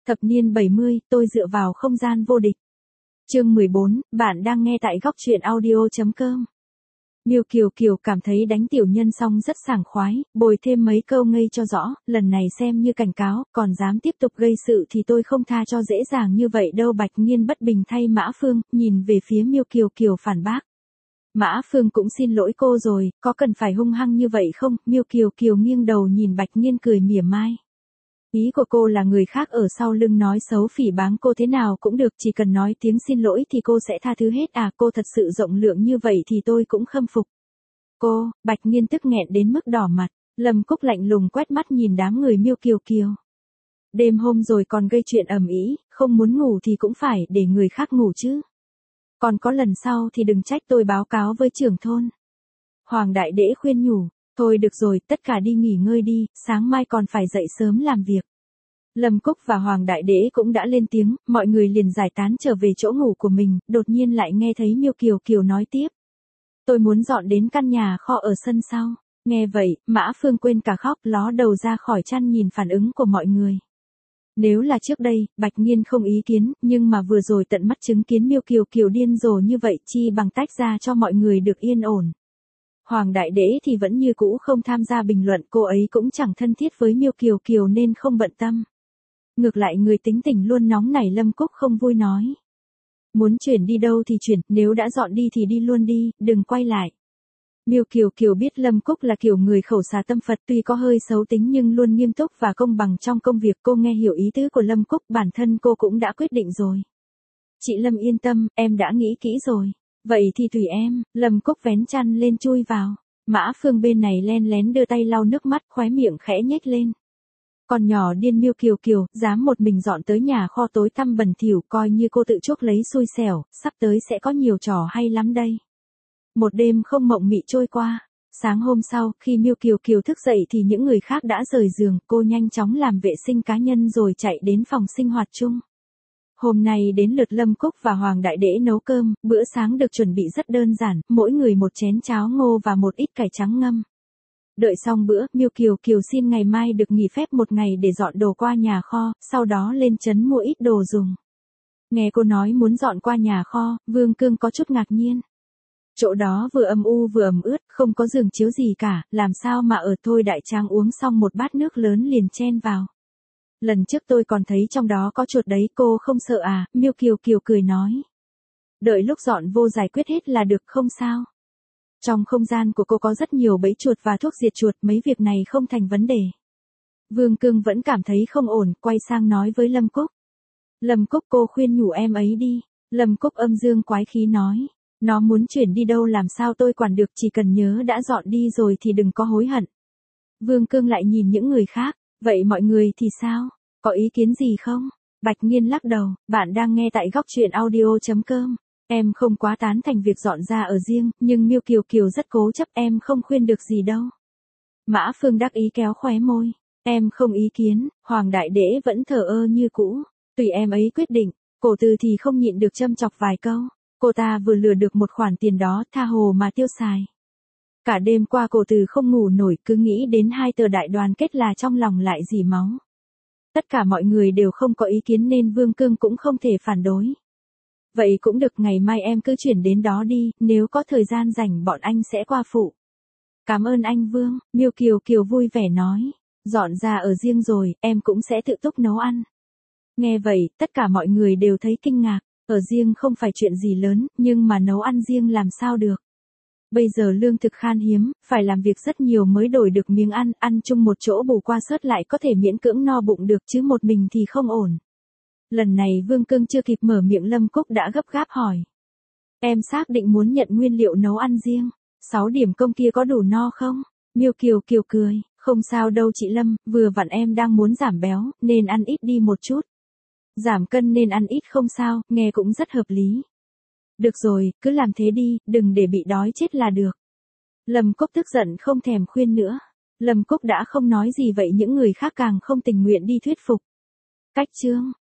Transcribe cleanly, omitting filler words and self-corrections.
Thập niên 70, tôi dựa vào không gian vô địch. Chương 14, bạn đang nghe tại góc truyện audio.com. Miêu Kiều Kiều cảm thấy đánh tiểu nhân xong rất sảng khoái, bồi thêm mấy câu ngây cho rõ, lần này xem như cảnh cáo, còn dám tiếp tục gây sự thì tôi không tha cho dễ dàng như vậy đâu. Bạch Nghiên bất bình thay Mã Phương, nhìn về phía Miêu Kiều Kiều phản bác. Mã Phương cũng xin lỗi cô rồi, có cần phải hung hăng như vậy không? Miêu Kiều Kiều nghiêng đầu nhìn Bạch Nghiên cười mỉa mai. Ý của cô là người khác ở sau lưng nói xấu phỉ báng cô thế nào cũng được, chỉ cần nói tiếng xin lỗi thì cô sẽ tha thứ hết à? Cô thật sự rộng lượng như vậy thì tôi cũng khâm phục. Cô, Bạch Nghiên tức nghẹn đến mức đỏ mặt, Lâm Cúc lạnh lùng quét mắt nhìn đám người Miêu Kiều Kiều. Đêm hôm rồi còn gây chuyện ầm ĩ, không muốn ngủ thì cũng phải để người khác ngủ chứ. Còn có lần sau thì đừng trách tôi báo cáo với trưởng thôn. Hoàng Đại Đễ khuyên nhủ. Thôi được rồi, tất cả đi nghỉ ngơi đi, sáng mai còn phải dậy sớm làm việc. Lâm Cúc và Hoàng Đại Đễ cũng đã lên tiếng, mọi người liền giải tán trở về chỗ ngủ của mình, đột nhiên lại nghe thấy Miêu Kiều Kiều nói tiếp. Tôi muốn dọn đến căn nhà kho ở sân sau. Nghe vậy, Mã Phương quên cả khóc, ló đầu ra khỏi chăn nhìn phản ứng của mọi người. Nếu là trước đây, Bạch Nghiên không ý kiến, nhưng mà vừa rồi tận mắt chứng kiến Miêu Kiều Kiều điên rồ như vậy, chi bằng tách ra cho mọi người được yên ổn. Hoàng Đại Đễ thì vẫn như cũ không tham gia bình luận, cô ấy cũng chẳng thân thiết với Miêu Kiều Kiều nên không bận tâm. Ngược lại người tính tình luôn nóng nảy Lâm Cúc không vui nói. Muốn chuyển đi đâu thì chuyển, nếu đã dọn đi thì đi luôn đi, đừng quay lại. Miêu Kiều Kiều biết Lâm Cúc là kiểu người khẩu xà tâm Phật, tuy có hơi xấu tính nhưng luôn nghiêm túc và công bằng trong công việc. Cô nghe hiểu ý tứ của Lâm Cúc, bản thân cô cũng đã quyết định rồi. Chị Lâm yên tâm, em đã nghĩ kỹ rồi. Vậy thì tùy em. Lâm Cúc vén chăn lên chui vào. Mã Phương bên này len lén đưa tay lau nước mắt, khóe miệng khẽ nhếch lên. Còn nhỏ điên Miêu Kiều Kiều, dám một mình dọn tới nhà kho tối tăm bẩn thỉu, coi như cô tự chuốc lấy xui xẻo, sắp tới sẽ có nhiều trò hay lắm đây. Một đêm không mộng mị trôi qua. Sáng hôm sau, khi Miêu Kiều Kiều thức dậy thì những người khác đã rời giường, cô nhanh chóng làm vệ sinh cá nhân rồi chạy đến phòng sinh hoạt chung. Hôm nay đến lượt Lâm Cúc và Hoàng Đại Đễ nấu cơm, bữa sáng được chuẩn bị rất đơn giản, mỗi người một chén cháo ngô và một ít cải trắng ngâm. Đợi xong bữa, Miêu Kiều Kiều xin ngày mai được nghỉ phép một ngày để dọn đồ qua nhà kho, sau đó lên trấn mua ít đồ dùng. Nghe cô nói muốn dọn qua nhà kho, Vương Cương có chút ngạc nhiên. Chỗ đó vừa âm u vừa ẩm ướt, không có giường chiếu gì cả, làm sao mà ở? Thôi Đại Trang uống xong một bát nước lớn liền chen vào. Lần trước tôi còn thấy trong đó có chuột đấy, cô không sợ à? Miêu Kiều Kiều cười nói. Đợi lúc dọn vô giải quyết hết là được, không sao. Trong không gian của cô có rất nhiều bẫy chuột và thuốc diệt chuột, mấy việc này không thành vấn đề. Vương Cương vẫn cảm thấy không ổn, quay sang nói với Lâm Cúc. Lâm Cúc, cô khuyên nhủ em ấy đi. Lâm Cúc âm dương quái khí nói. Nó muốn chuyển đi đâu làm sao tôi quản được, chỉ cần nhớ đã dọn đi rồi thì đừng có hối hận. Vương Cương lại nhìn những người khác. Vậy mọi người thì sao? Có ý kiến gì không? Bạch Nghiên lắc đầu, bạn đang nghe tại góc truyện audio.com. Em không quá tán thành việc dọn ra ở riêng, nhưng Miêu Kiều Kiều rất cố chấp, em không khuyên được gì đâu. Mã Phương đắc ý kéo khóe môi. Em không ý kiến. Hoàng Đại Đễ vẫn thờ ơ như cũ. Tùy em ấy quyết định. Cổ Từ thì không nhịn được châm chọc vài câu. Cô ta vừa lừa được một khoản tiền đó, tha hồ mà tiêu xài. Cả đêm qua Cổ Từ không ngủ nổi, cứ nghĩ đến hai tờ đại đoàn kết là trong lòng lại dỉ máu. Tất cả mọi người đều không có ý kiến nên Vương Cương cũng không thể phản đối. Vậy cũng được, ngày mai em cứ chuyển đến đó đi, nếu có thời gian rảnh bọn anh sẽ qua phụ. Cảm ơn anh Vương. Miêu Kiều Kiều vui vẻ nói. Dọn ra ở riêng rồi, em cũng sẽ tự túc nấu ăn. Nghe vậy, tất cả mọi người đều thấy kinh ngạc. Ở riêng không phải chuyện gì lớn, nhưng mà nấu ăn riêng làm sao được. Bây giờ lương thực khan hiếm, phải làm việc rất nhiều mới đổi được miếng ăn, ăn chung một chỗ bù qua sớt lại có thể miễn cưỡng no bụng được chứ một mình thì không ổn. Lần này Vương Cương chưa kịp mở miệng Lâm Cúc đã gấp gáp hỏi. Em xác định muốn nhận nguyên liệu nấu ăn riêng, 6 điểm công kia có đủ no không? Miêu Kiều Kiều cười, không sao đâu chị Lâm, vừa vặn em đang muốn giảm béo, nên ăn ít đi một chút. Giảm cân nên ăn ít không sao, nghe cũng rất hợp lý. Được rồi, cứ làm thế đi, đừng để bị đói chết là được. Lâm Cúc tức giận không thèm khuyên nữa. Lâm Cúc đã không nói gì vậy những người khác càng không tình nguyện đi thuyết phục. Cách chương